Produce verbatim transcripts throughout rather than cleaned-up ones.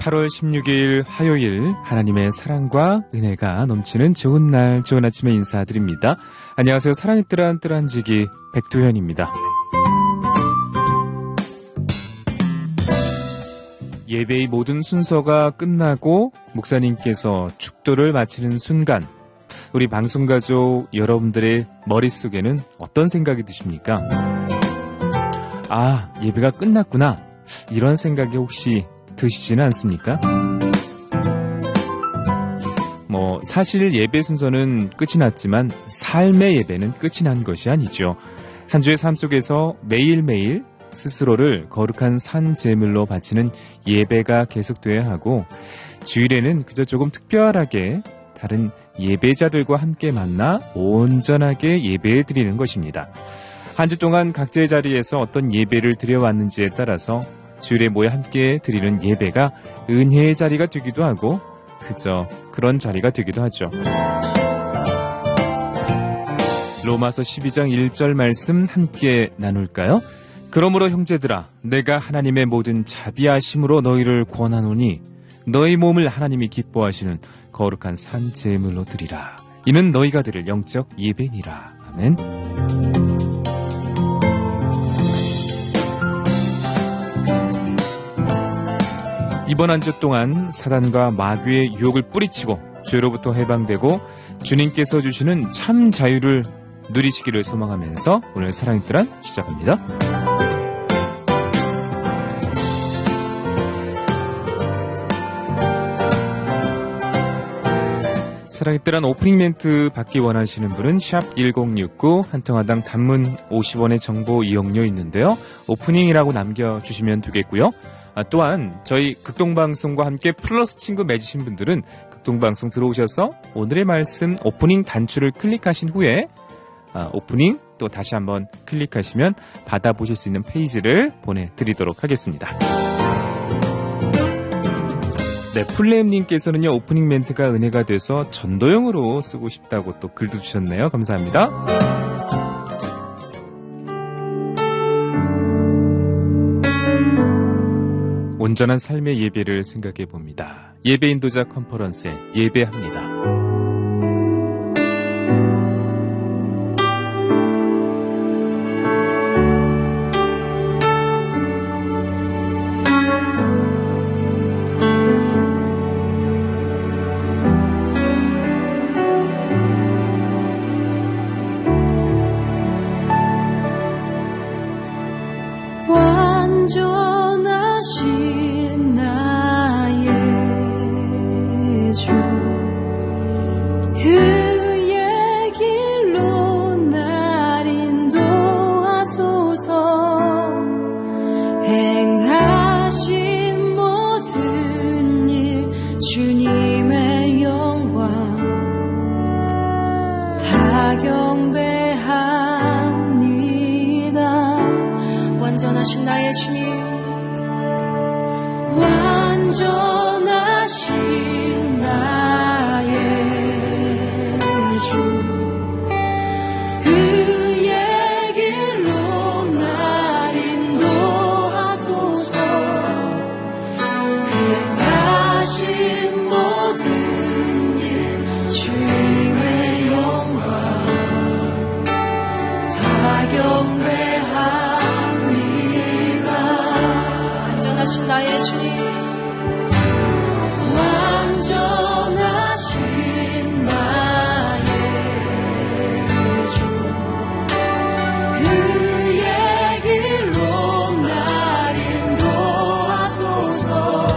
팔월 십육일 화요일 하나님의 사랑과 은혜가 넘치는 좋은 날 좋은 아침에 인사드립니다. 안녕하세요. 사랑의 뜨란 뜨란지기 백두현입니다. 예배의 모든 순서가 끝나고 목사님께서 축도를 마치는 순간 우리 방송가족 여러분들의 머릿속에는 어떤 생각이 드십니까? 아, 예배가 끝났구나. 이런 생각이 혹시 드시지는 않습니까? 뭐 사실 예배 순서는 끝이 났지만 삶의 예배는 끝이 난 것이 아니죠. 한 주의 삶 속에서 매일매일 스스로를 거룩한 산 제물로 바치는 예배가 계속돼야 하고, 주일에는 그저 조금 특별하게 다른 예배자들과 함께 만나 온전하게 예배해 드리는 것입니다. 한 주 동안 각자의 자리에서 어떤 예배를 드려왔는지에 따라서 주일에 모여 함께 드리는 예배가 은혜의 자리가 되기도 하고 그저 그런 자리가 되기도 하죠. 로마서 십이장 일절 말씀 함께 나눌까요? 그러므로 형제들아, 내가 하나님의 모든 자비하심으로 너희를 권하노니 너희 몸을 하나님이 기뻐하시는 거룩한 산 제물로 드리라. 이는 너희가 드릴 영적 예배니라. 아멘. 이번 한 주 동안 사단과 마귀의 유혹을 뿌리치고 죄로부터 해방되고 주님께서 주시는 참 자유를 누리시기를 소망하면서 오늘 사랑의 뜨란 시작합니다. 사랑의 뜨란 오프닝 멘트 받기 원하시는 분은 샵 일공육구, 한통화당 단문 오십 원의 정보 이용료 있는데요. 오프닝이라고 남겨주시면 되겠고요. 아, 또한 저희 극동방송과 함께 플러스 친구 맺으신 분들은 극동방송 들어오셔서 오늘의 말씀 오프닝 단추를 클릭하신 후에 아, 오프닝 또 다시 한번 클릭하시면 받아보실 수 있는 페이지를 보내드리도록 하겠습니다. 네, 플레임님께서는요, 오프닝 멘트가 은혜가 돼서 전도용으로 쓰고 싶다고 또 글도 주셨네요. 감사합니다. 온전한 삶의 예배를 생각해 봅니다. 예배 인도자 컨퍼런스에 예배합니다. 완전하신 나의 주님, 완전하신 나의 주, 그의 길로 날 인도하소서. 행하신 모든 일 주님의 영광 다 경배하옵소서. 완전하신 나의 주님, 완전하신 나의 주, 그의 길로 날 인도하소서.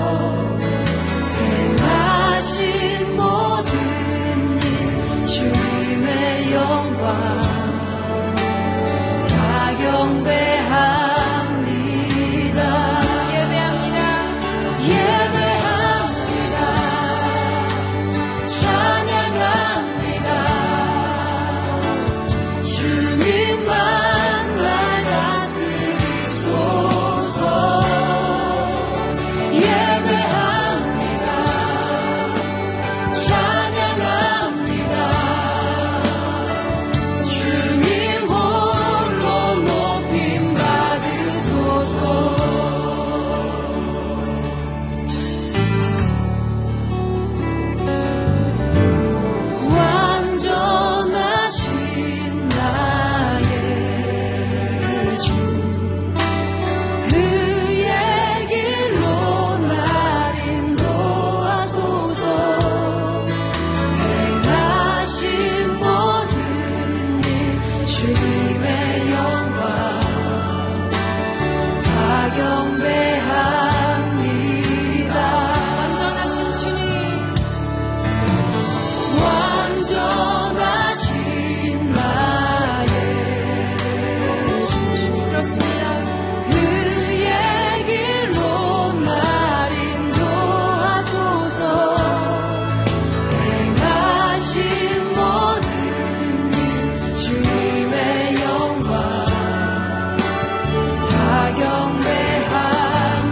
행하신 모든 일 주님의 영광 다 경배하옵소서. 주님 홀로 높이 그렇습니다. 그의 길로 날 인도하소서. 행하신 모든 일 주님의 영광 다 경배합니다.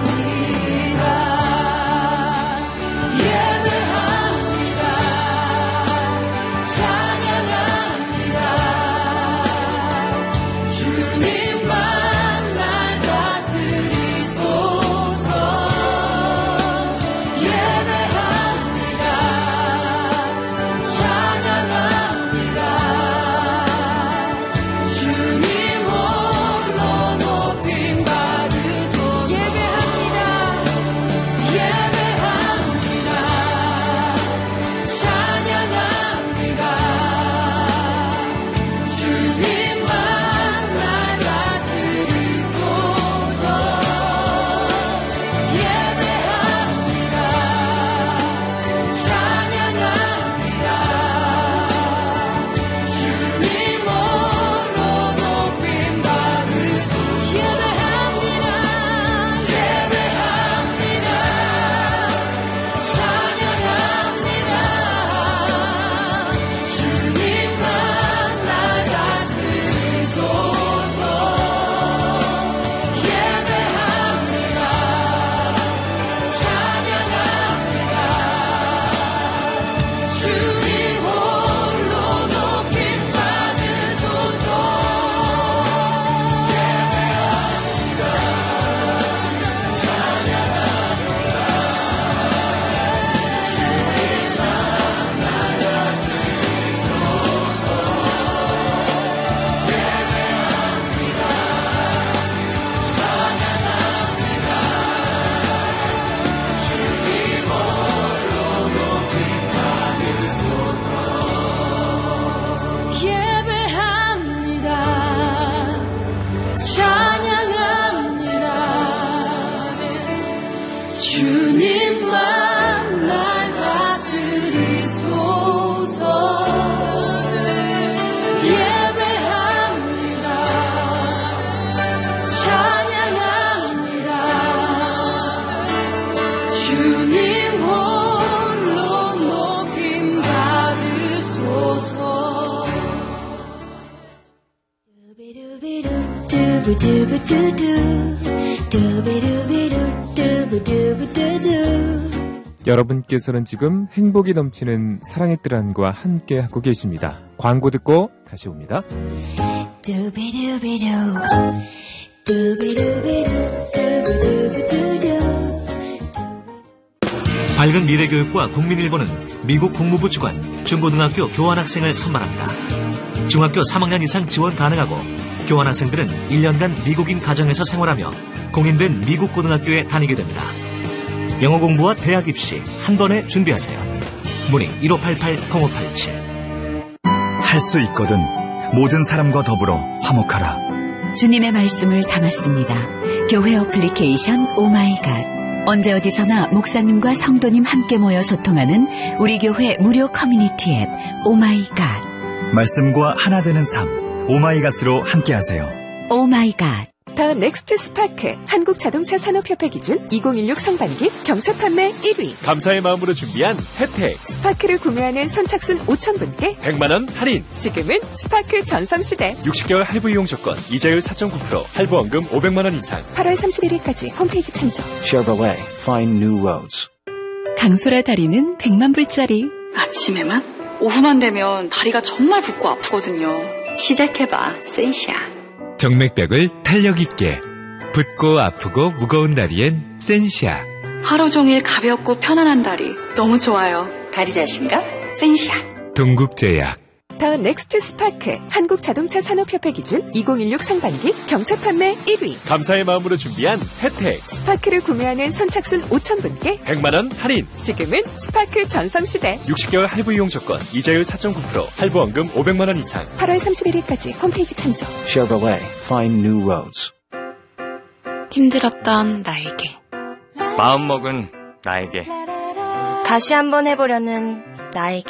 주님만 날 다스리소서. 예배합니다. 찬양합니다. 주님 홀로 높임 받으소서. 여러분께서는 지금 행복이 넘치는 사랑의 뜰 안과 함께 하고 계십니다. 광고 듣고 다시 옵니다. 밝은 미래교육과 국민일보는 미국 국무부 주관 중고등학교 교환학생을 선발합니다. 중학교 삼 학년 이상 지원 가능하고 교환학생들은 일 년간 미국인 가정에서 생활하며 공인된 미국 고등학교에 다니게 됩니다. 영어 공부와 대학 입시 한 번에 준비하세요. 문의 일오팔팔 공오팔칠. 할 수 있거든. 모든 사람과 더불어 화목하라. 주님의 말씀을 담았습니다. 교회 어플리케이션 오마이갓. 언제 어디서나 목사님과 성도님 함께 모여 소통하는 우리 교회 무료 커뮤니티 앱 오마이갓. 말씀과 하나 되는 삶 오마이갓으로 함께하세요. 오마이갓. 더 넥스트 스파크 한국자동차 산업협회 기준 이천십육 상반기 경차 판매 일 위. 감사의 마음으로 준비한 혜택. 스파크를 구매하는 선착순 오천 분께 백만 원 할인. 지금은 스파크 전성시대. 육십 개월 할부 이용 조건, 이자율 사 점 구 퍼센트, 할부원금 오백만 원 이상. 팔월 삼십일일까지 홈페이지 참조. Chevrolet, find new roads. 강소라 다리는 백만 불짜리. 아침에만? 오후만 되면 다리가 정말 붓고 아프거든요. 시작해봐, 센시아. 정맥벽을 탄력 있게 붓고 아프고 무거운 다리엔 센시아. 하루 종일 가볍고 편안한 다리 너무 좋아요. 다리 자신감 센시아. 동국제약. 더 넥스트 스파크 한국자동차 산업협회 기준 이천십육 상반기 경차 판매 일 위. 감사의 마음으로 준비한 혜택. 스파크를 구매하는 선착순 오천 분께 백만 원 할인. 지금은 스파크 전성시대. 육십 개월 할부 이용 조건, 이자율 사 점 구 퍼센트, 할부원금 오백만 원 이상. 팔월 삼십일일까지 홈페이지 참조. Chevrolet, find new roads. 힘들었던 나에게, 마음먹은 나에게, 다시 한번 해보려는 나에게,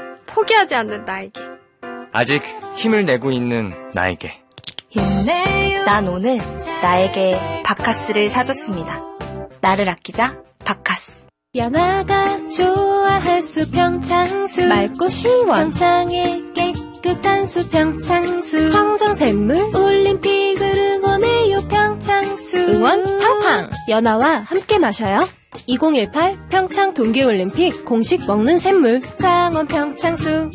포기하지 않는 나에게, 아직 힘을 내고 있는 나에게. 힘내요 난 오늘 나에게 바카스를 사줬습니다. 나를 아끼자, 바카스. 연아가 좋아할 수 평창수 맑고 시원 평창의 깨끗한 수 평창수 청정샘물 올림픽을 응원해요 평창수 응원 팡팡 연아와 함께 마셔요. 이천십팔 평창 동계올림픽 공식 먹는 샘물 강원 평창수.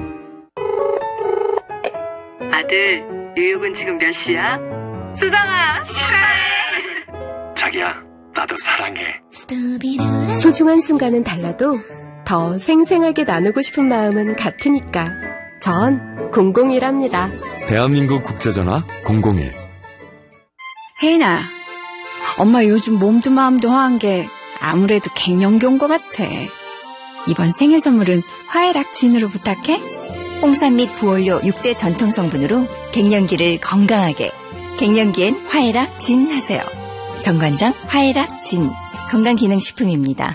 아들, 뉴욕은 지금 몇 시야? 수정아, 축하해! 자기야, 나도 사랑해. 소중한 순간은 달라도 더 생생하게 나누고 싶은 마음은 같으니까 전 공공일합니다. 대한민국 국제전화 공공일. 혜인아, 엄마 요즘 몸도 마음도 화한 게 아무래도 갱년기 온 것 같아. 이번 생일 선물은 화해락 진으로 부탁해. 홍삼 및 부원료 육 대 전통 성분으로 갱년기를 건강하게. 갱년기엔 화해락 진 하세요. 정관장 화해락 진. 건강기능식품입니다.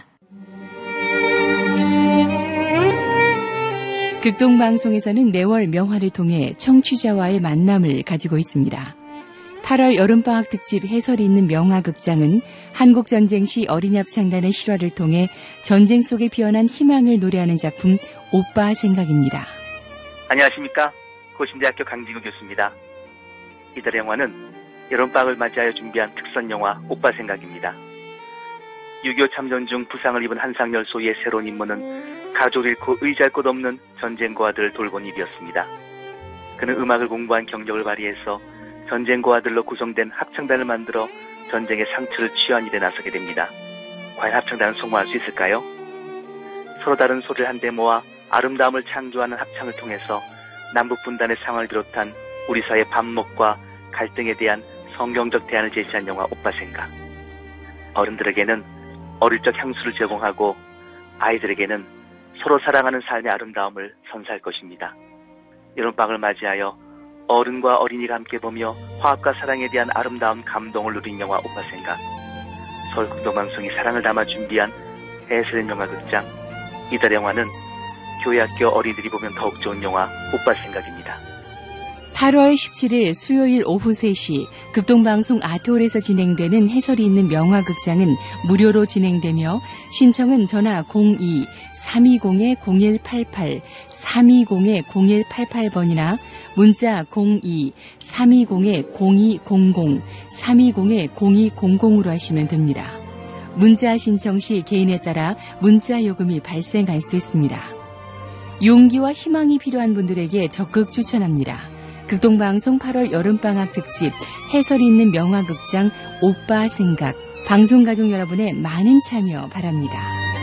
극동방송에서는 매월 명화를 통해 청취자와의 만남을 가지고 있습니다. 팔월 여름방학 특집 해설이 있는 명화극장은 한국전쟁 시 어린이 합창단의 실화를 통해 전쟁 속에 피어난 희망을 노래하는 작품 오빠 생각입니다. 안녕하십니까. 고신대학교 강진구 교수입니다. 이달 영화는 여름방학을 맞이하여 준비한 특선영화 오빠 생각입니다. 육이오 참전 중 부상을 입은 한상열 소위의 새로운 임무는 가족을 잃고 의지할 곳 없는 전쟁고아들을 돌본 일이었습니다. 그는 음악을 공부한 경력을 발휘해서 전쟁고아들로 구성된 합창단을 만들어 전쟁의 상처를 취한 일에 나서게 됩니다. 과연 합창단은 성공할 수 있을까요? 서로 다른 소리를 한데 모아 아름다움을 창조하는 합창을 통해서 남북분단의 상황을 비롯한 우리 사회의 반목과 갈등에 대한 성경적 대안을 제시한 영화 오빠 생각. 어른들에게는 어릴 적 향수를 제공하고 아이들에게는 서로 사랑하는 삶의 아름다움을 선사할 것입니다. 여름방학을 맞이하여 어른과 어린이가 함께 보며 화합과 사랑에 대한 아름다운 감동을 누린 영화 오빠 생각. 서울극동방송이 사랑을 담아 준비한 해설된 영화극장. 이달 영화는 교회학교 어린이들이 보면 더욱 좋은 영화 오빠 생각입니다. 팔월 십칠일 수요일 오후 세 시 극동방송 아트홀에서 진행되는 해설이 있는 명화극장은 무료로 진행되며 신청은 전화 공이 삼이공 공일팔팔 삼이공 공일팔팔 번이나 문자 공이 삼이공 공이공공 삼이공 공이공공으로 하시면 됩니다. 문자 신청 시 개인에 따라 문자 요금이 발생할 수 있습니다. 용기와 희망이 필요한 분들에게 적극 추천합니다. 극동방송 팔월 여름방학 특집 해설이 있는 명화극장 오빠 생각. 방송가족 여러분의 많은 참여 바랍니다.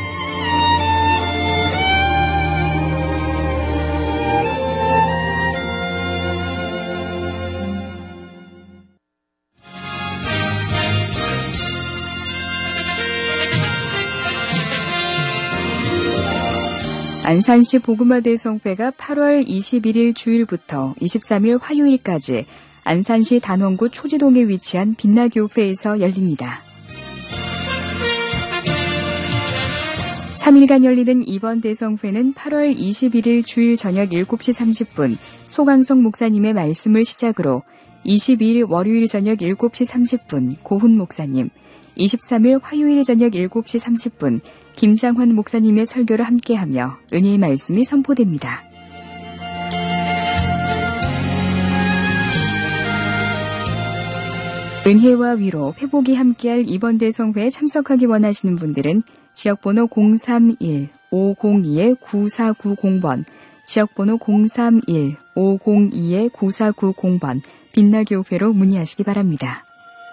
안산시 복음화 대성회가 팔월 이십일일 주일부터 이십삼일 화요일까지 안산시 단원구 초지동에 위치한 빛나교회에서 열립니다. 삼 일간 열리는 이번 대성회는 팔월 이십일일 주일 저녁 일곱 시 삼십 분 소강성 목사님의 말씀을 시작으로 이십이일 월요일 저녁 일곱 시 삼십 분 고훈 목사님, 이십삼일 화요일 저녁 일곱 시 삼십 분 김장환 목사님의 설교를 함께하며 은혜의 말씀이 선포됩니다. 은혜와 위로, 회복이 함께할 이번 대성회에 참석하기 원하시는 분들은 지역번호 공삼일 오공이 구사구공 번, 지역번호 공삼일 오공이 구사구공 번 빛나교회로 문의하시기 바랍니다.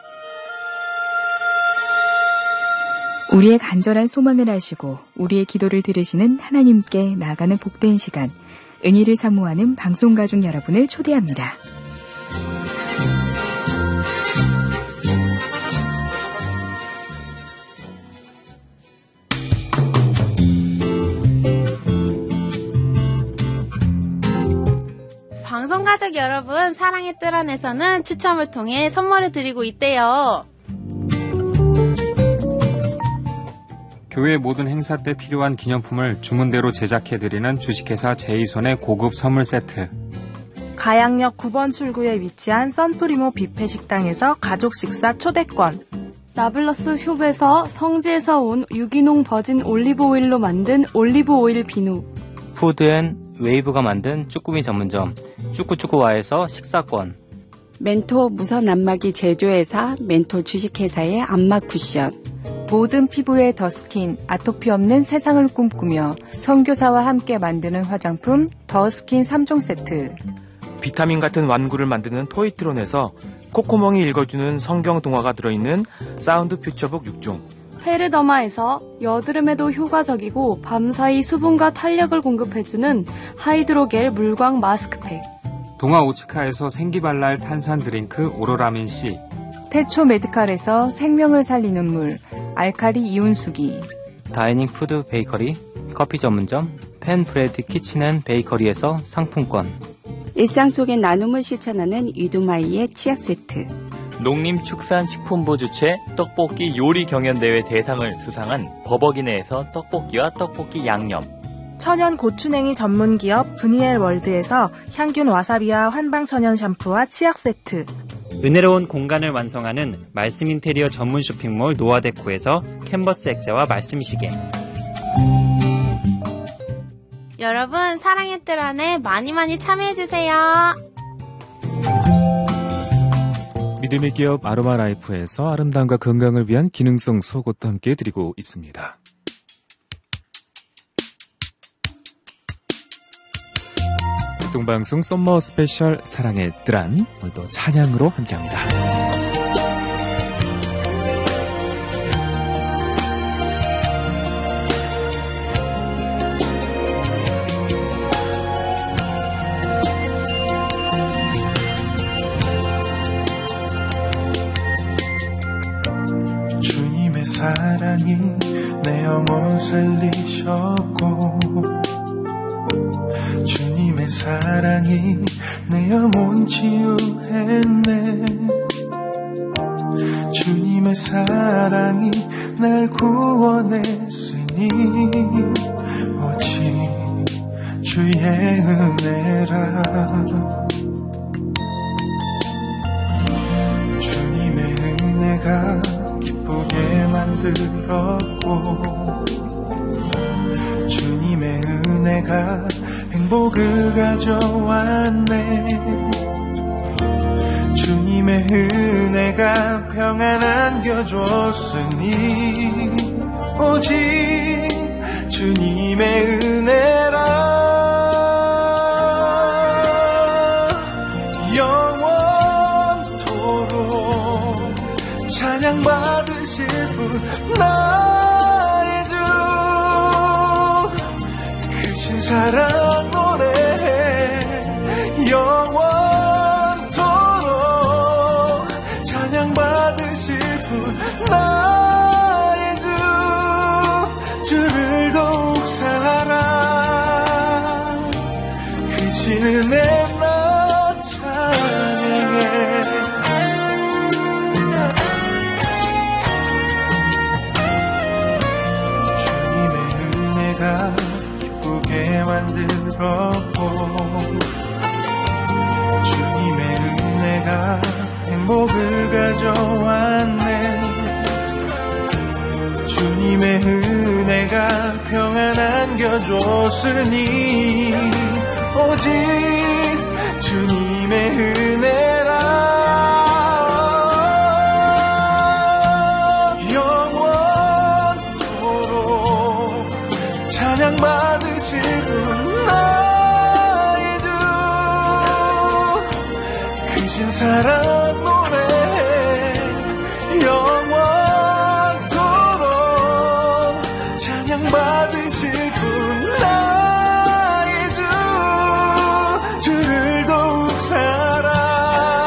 우리의 간절한 소망을 아시고 우리의 기도를 들으시는 하나님께 나아가는 복된 시간, 은혜를 사모하는 방송가족 여러분을 초대합니다. 방송가족 여러분, 사랑의 뜰 안에서는 추첨을 통해 선물을 드리고 있대요. 교회 모든 행사 때 필요한 기념품을 주문대로 제작해드리는 주식회사 제이손의 고급 선물 세트. 가양역 구 번 출구에 위치한 선프리모 뷔페 식당에서 가족 식사 초대권. 나블러스 숍에서 성지에서 온 유기농 버진 올리브 오일로 만든 올리브 오일 비누. 푸드앤 웨이브가 만든 쭈꾸미 전문점 쭈꾸쭈꾸와에서 식사권. 멘토 무선 안마기 제조회사 멘톨 주식회사의 안마 쿠션. 모든 피부의 더스킨, 아토피 없는 세상을 꿈꾸며 선교사와 함께 만드는 화장품 더스킨 삼 종 세트. 비타민 같은 완구를 만드는 토이트론에서 코코몽이 읽어주는 성경 동화가 들어있는 사운드 퓨처북 육 종. 헤르더마에서 여드름에도 효과적이고 밤사이 수분과 탄력을 공급해주는 하이드로겔 물광 마스크팩. 동아 오츠카에서 생기발랄 탄산 드링크 오로라민 C. 태초 메디칼에서 생명을 살리는 물 알카리 이온수기. 다이닝 푸드 베이커리 커피 전문점 펜브레드 키친앤 베이커리에서 상품권. 일상 속의 나눔을 실천하는 유두마이의 치약 세트. 농림축산식품부 주최 떡볶이 요리 경연대회 대상을 수상한 버버기네에서 떡볶이와 떡볶이 양념. 천연 고추냉이 전문기업 브니엘 월드에서 향균 와사비와 환방천연 샴푸와 치약 세트. 은혜로운 공간을 완성하는 말씀 인테리어 전문 쇼핑몰 노아데코에서 캔버스 액자와 말씀 시계. 여러분 사랑의 뜰 안에 많이 많이 참여해주세요. 믿음의 기업 아로마라이프에서 아름다움과 건강을 위한 기능성 속옷도 함께 드리고 있습니다. 동방송 썸머 스페셜 사랑의 뜰안 오늘도 찬양으로 함께합니다. 주님의 사랑이 내 영혼 살리셨고 주님의 사랑이 내 영혼 치유했네. 주님의 사랑이 날 구원했으니 오직 주의 은혜라. 주님의 은혜가 기쁘게 만들었고 주님의 은혜가 행복을 가져왔네. 주님의 은혜가 평안 안겨줬으니 오직 주님의 은혜라. 영원토록 찬양받으실 분 나의 주. 크신 사랑 노래해 영원토록 찬양받으실 분 나의 주. 주를 더욱 사랑 크신 은혜 나 찬양해. 주님의 은혜가 기쁘게 만들었고 주님의 은혜가 행복을 가져왔네. 주님의 은혜가 평안 안겨줬으니 오직 주님의 은혜라. 영원토록 찬양받으실 분 나의 주. 크신 사랑 노래해 영원토록 찬양받으실 분 나의 주. 주를 더욱 사랑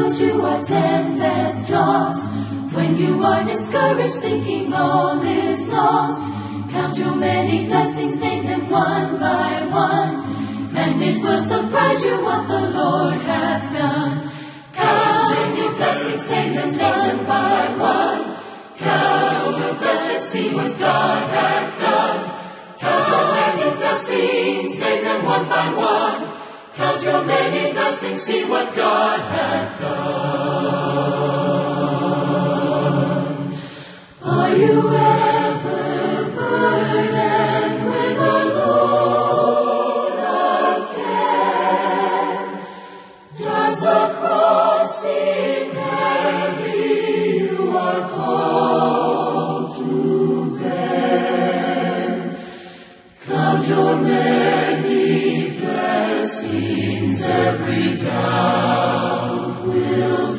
those who are tempest tossed. When you are discouraged, thinking all is lost, count your many blessings, name them one by one, and it will surprise you what the Lord hath done. Count your blessings, name them one by one. Count your blessings, see what God hath done. Count your many blessings, name them one by one. Count your many blessings, see what God hath done. Are you ever burdened with a load of care? Does the cross seem heavy you are called to bear? Count your many blessings, every doubt will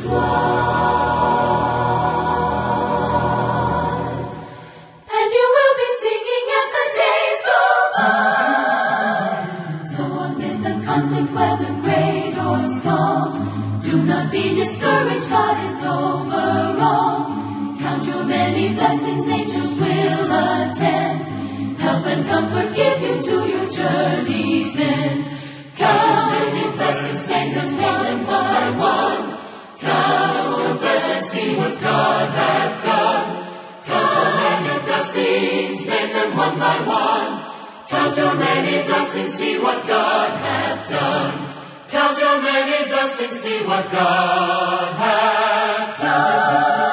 fly, and you will be singing as the days go by. So amid the conflict, whether great or small, do not be discouraged, God is over all. Count your many blessings, angels will attend, help and comfort, give you to your journey's end. Count your blessings, name them one by one. Count your blessings, see what God hath done. Count your blessings, name them one by one. Count your many blessings, see what God hath done. Count your many blessings, see what God hath done.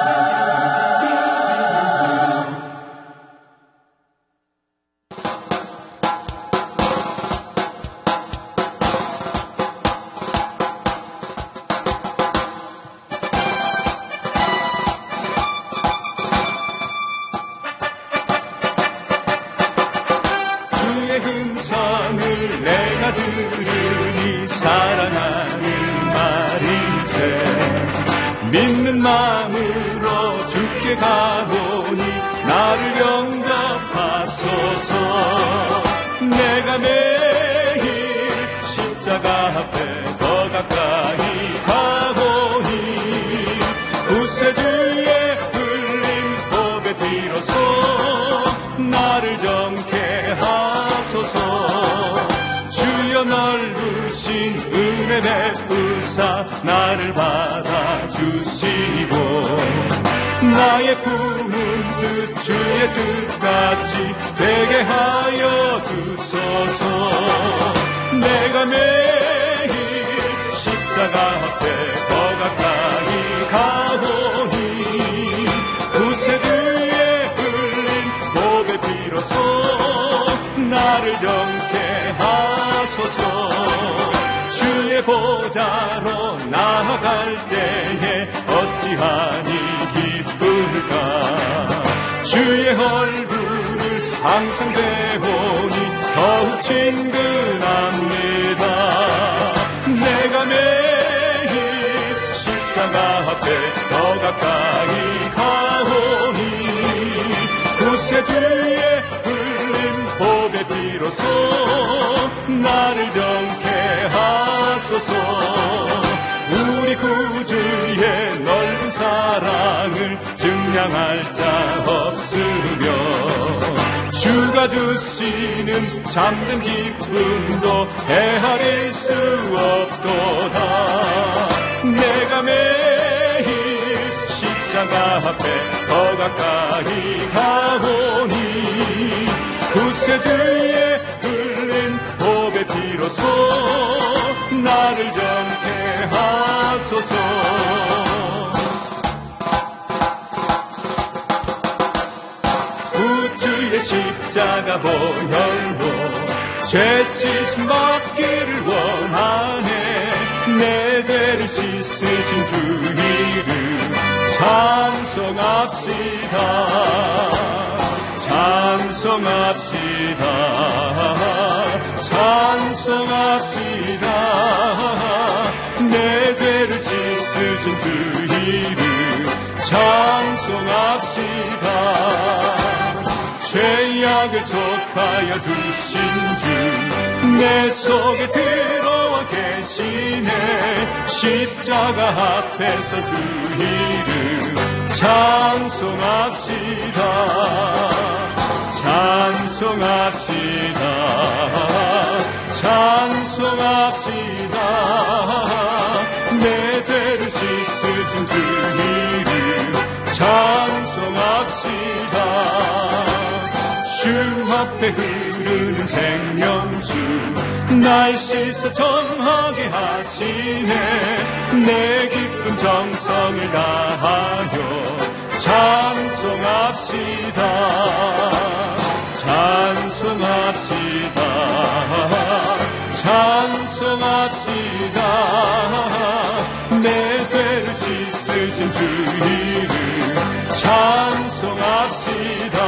믿는 마음으로 주께 가보니 나를 영접하소서. 내가 매일 십자가 앞에 더 가까이 가보니 구세주의 흘린 보배 비로소 나를 정케 하소서. 주여 넓으신 은혜 베푸사 나를 받아주시고 나의 품은 뜻 주의 뜻같이 되게 하여 주소서. 내가 매일 십자가 앞에 더 가까이 가보니 구세주의 흘린 보배 비로소 나를 정케 하소서. 주의 보좌로 나아갈 때에 어찌하니 기쁠까. 주의 얼굴을 항상 배우니 더욱 친근합니다. 내가 매일 십자가 앞에 더 가까이 가오니 구세주의 흘린 보배 비로소 나를 정케 하소서. 우리 구주의 넓은 사랑을 증량할 자 없으며 주가 주시는 참된 기쁨도 헤아릴 수 없도다. 내가 매일 십자가 앞에 더 가까이 가오니 구세주의 흘린 보배 비로소 나를 정케 하소서. 구주의 십자가 보혈로 죄 씻음 받기를 원하네. 내 죄를 씻으신 주 이름 찬송합시다. 찬송합시다. 찬송합시다. 내 죄를 씻으신 주 이름 찬송합시다. 죄악을 속하여 주신 주 내 속에 들어와 계시네. 십자가 앞에서 주 이름 찬송합시다. 찬송합시다. 찬송합시다. 내 죄를 씻으신 주 이름 찬송합시다. 주 앞에 흐르는 생명수 날 씻어 정하게 하시네. 내 기쁜 정성을 다하여 찬송합시다. 찬송합시다. 찬송합시다. 내 죄를 씻으신 주 이름 찬송합시다.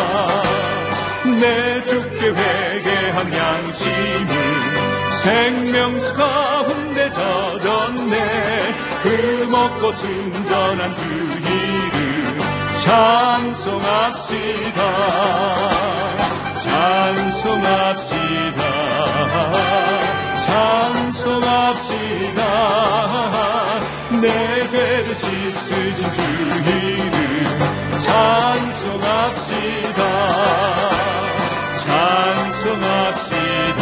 내 주께 회개한 양심은 생명수 가운데 젖었네. 흠없고 순전한 주 이름 찬송합시다. 찬송합시다. 찬송합시다. 내 죄를 씻으신 주 이름 찬송합시다. 찬송합시다.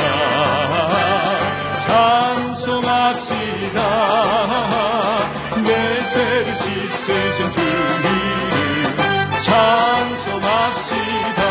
찬송합시다. 내 죄를 씻으신 주 이름 찬송합시다.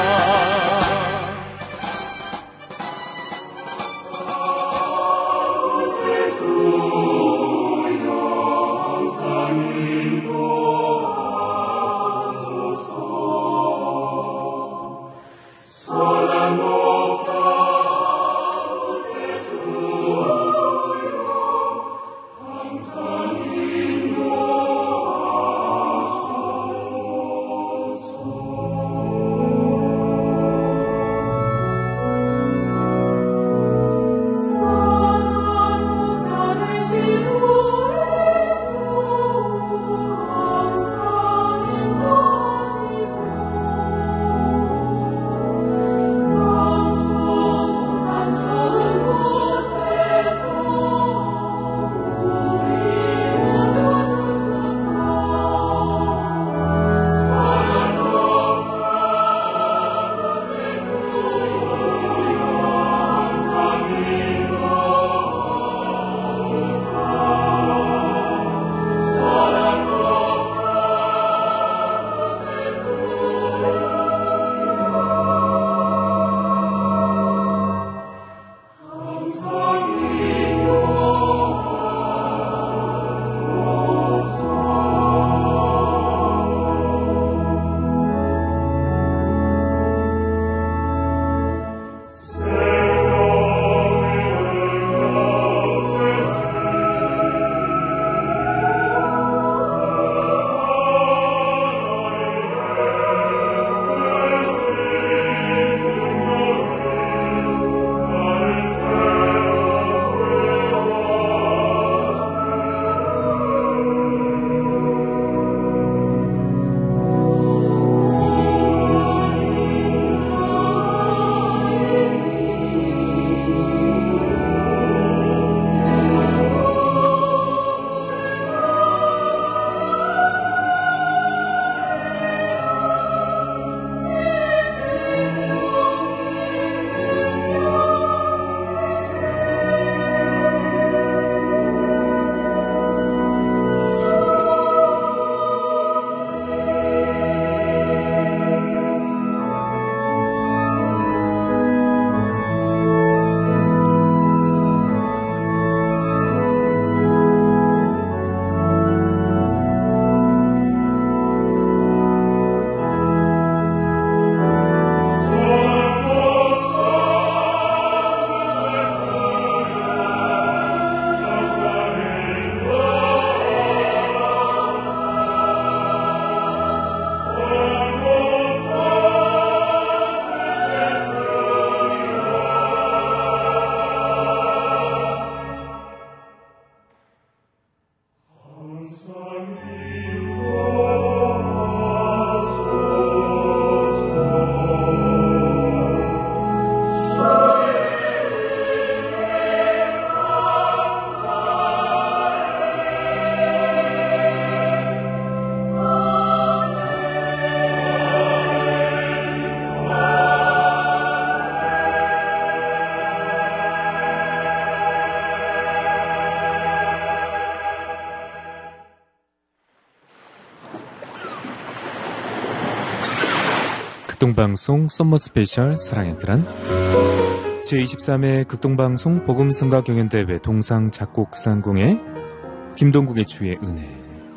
극동방송 썸머 스페셜 사랑의 뜻란 제이십삼 회 극동방송 복음성가 경연대회 동상 작곡상공회 김동국의 주의 은혜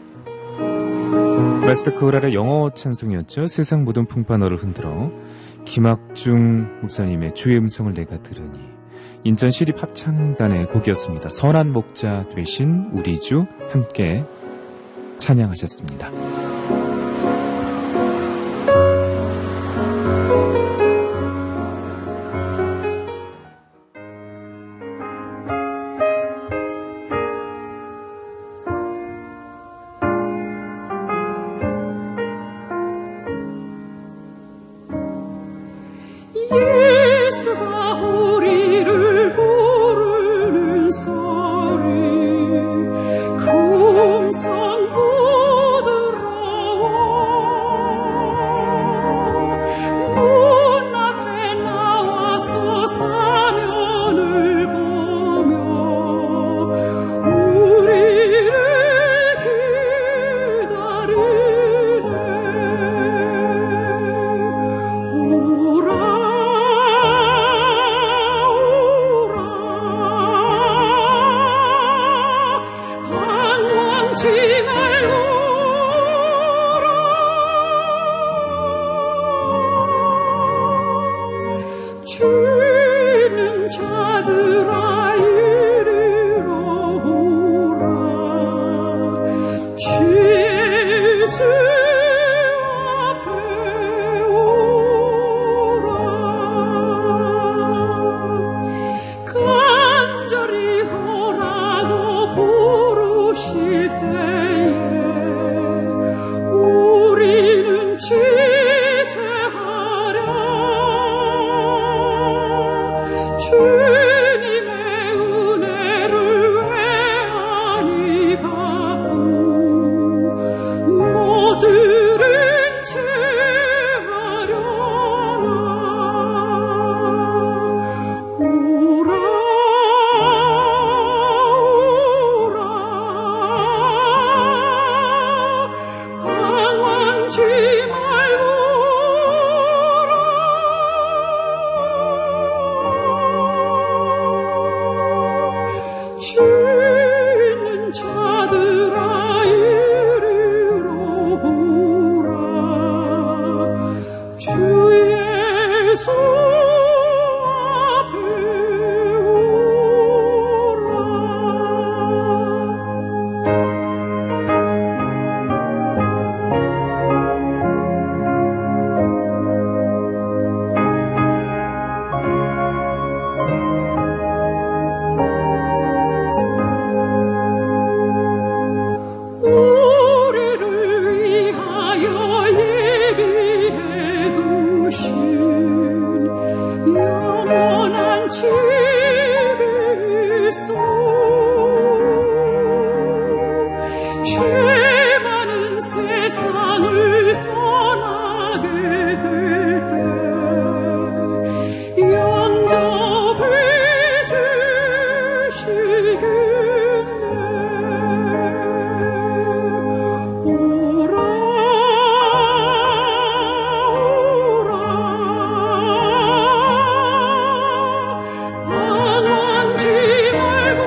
마스터 코랄의 영어 찬송이었죠. 세상 모든 풍파너를 흔들어 김학중 목사님의 주의 음성을 내가 들으니 인천 시립합창단의 곡이었습니다. 선한 목자 되신 우리 주 함께 찬양하셨습니다. 예수가 우리를 부르는 소리 금성 부드러워 문 앞에 나와서 사면을 보며 우리를 기다리네 오라 주는 자들아 이리로 오라 주 예수 앞에 오라 간절히 오라고 부르실 때에 우리는 주님의 은혜를 왜 아니 받고 모두를 체하려나 오라 오라 방황치 말고 주는 자들아 이리로 오라 주 예수 앞에 죄 많은 세상을 떠나게 될 때 영접해 주시겠네 오라 오라 방황치 말고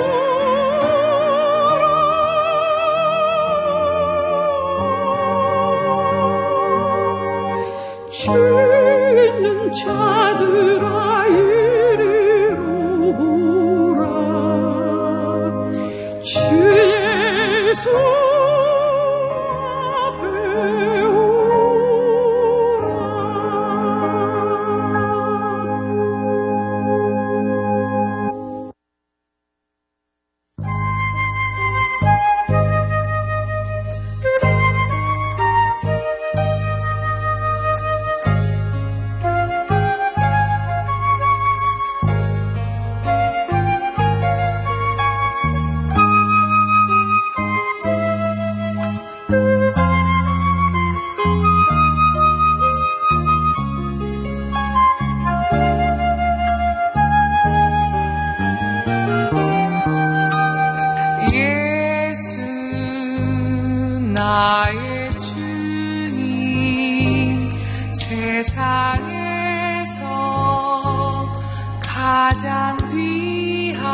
주는 자들아 이리로 오라 주 예수 앞에 오라 가장 귀한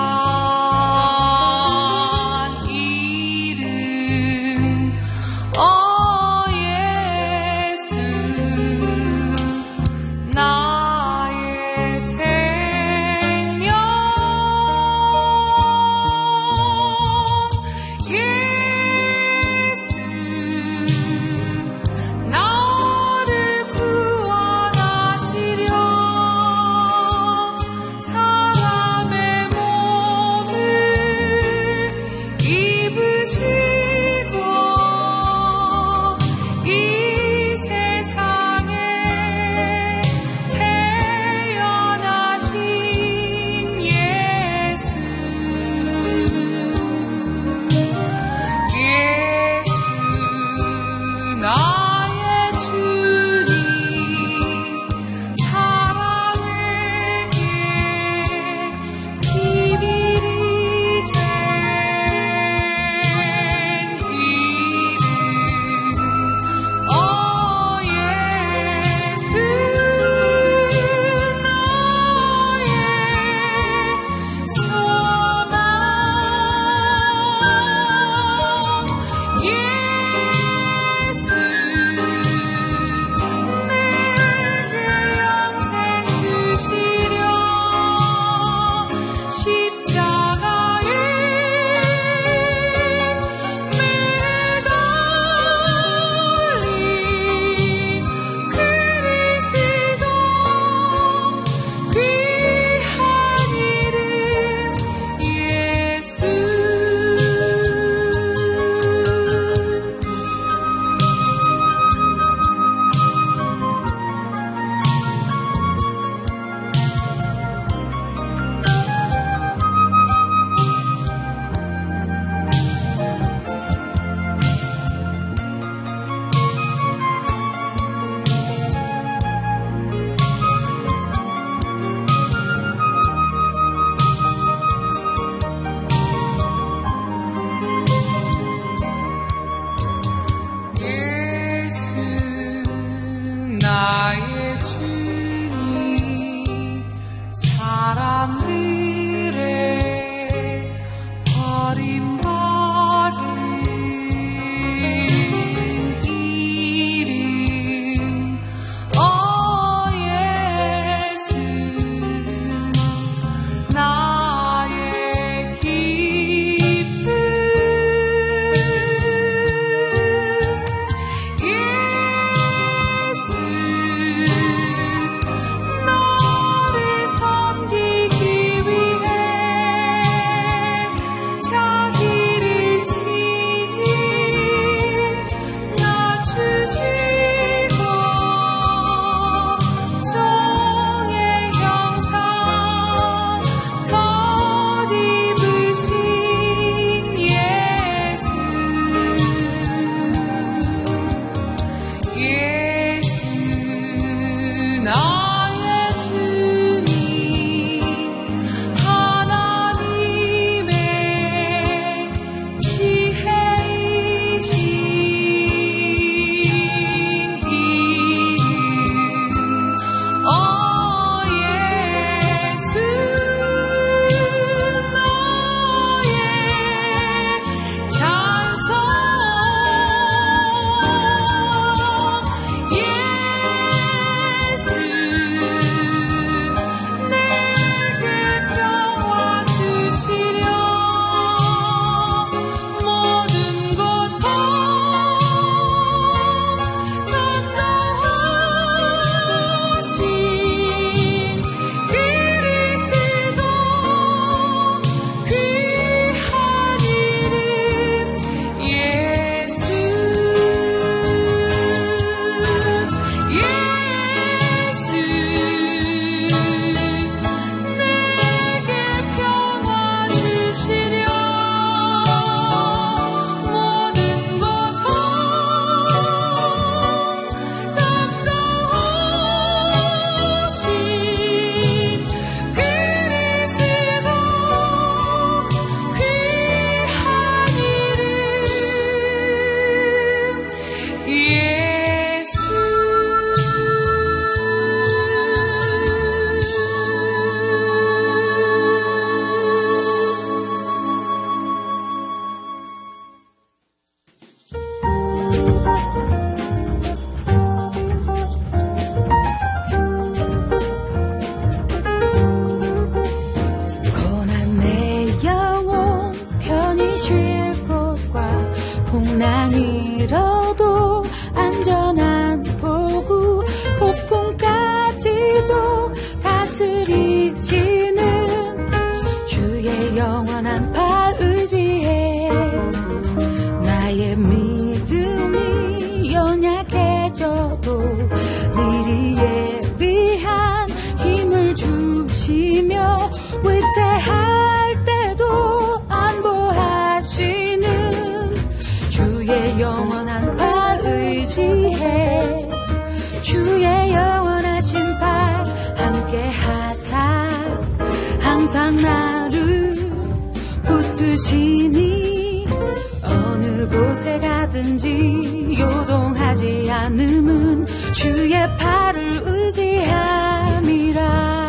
이름 어 예수 나의 생명 예수 나를 구원하시려 사랑의 계시며 위태할 때도 안보하시는 주의 영원한 팔 의지해 주의 영원하신 팔 함께 하사 항상 나를 붙드시니 어느 곳에 가든지 요동하지 않음은 주의 팔을 의지함이라.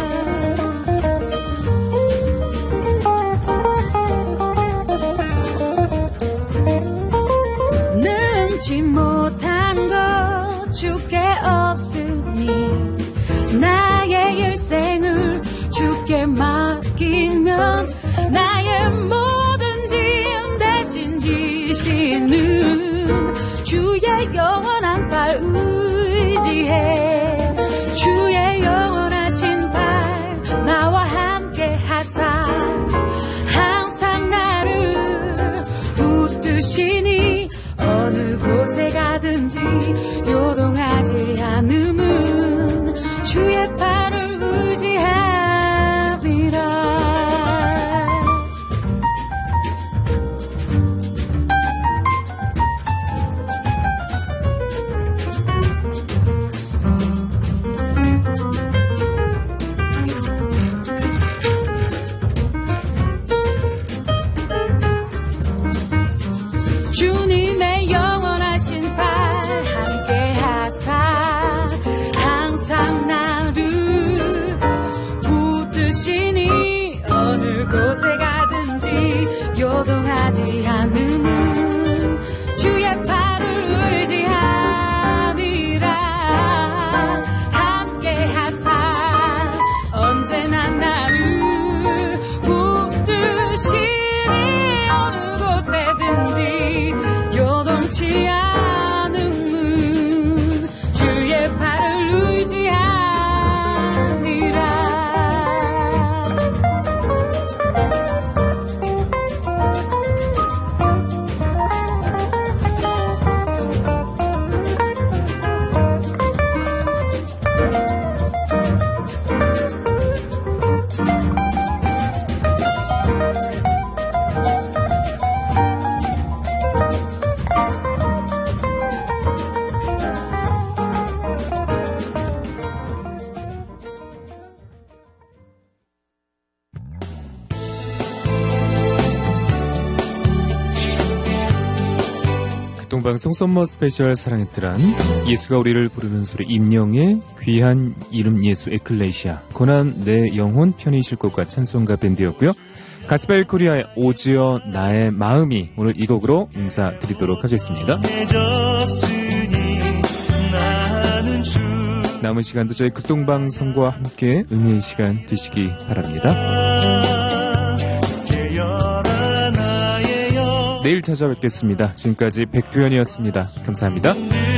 능치 못한 것 주께 없으니 나의 일생을 주께 맡기면 나의 모든 짐 대신 지시는 주의 영원한 팔 의지해 주의 영원하신 팔 나와 함께 하사 항상 나를 붙드시니 어느 곳에 가든지 요동하지 않음은 주의 팔을 의지함이라. 주님의 영원하신 팔 함께 하사 항상 나를 붙드시니 어느 곳에 가든지 요동하지 않음은 주의 팔을 의지함이라. 함께 하사 언제나 나를 붙드시니 어느 곳에든지 요동치 않음은 주의 팔을 의지하니라. 방송 썸머 스페셜 사랑의 뜻란 예수가 우리를 부르는 소리 임영의 귀한 이름 예수 에클레시아 고난 내 영혼 편히 쉴 곳과 찬송가 밴드였고요. 가스펠 코리아의 오지어 나의 마음이 오늘 이 곡으로 인사드리도록 하겠습니다. 남은 시간도 저희 극동방송과 함께 은혜의 시간 되시기 바랍니다. 내일 찾아뵙겠습니다. 지금까지 백두현이었습니다. 감사합니다.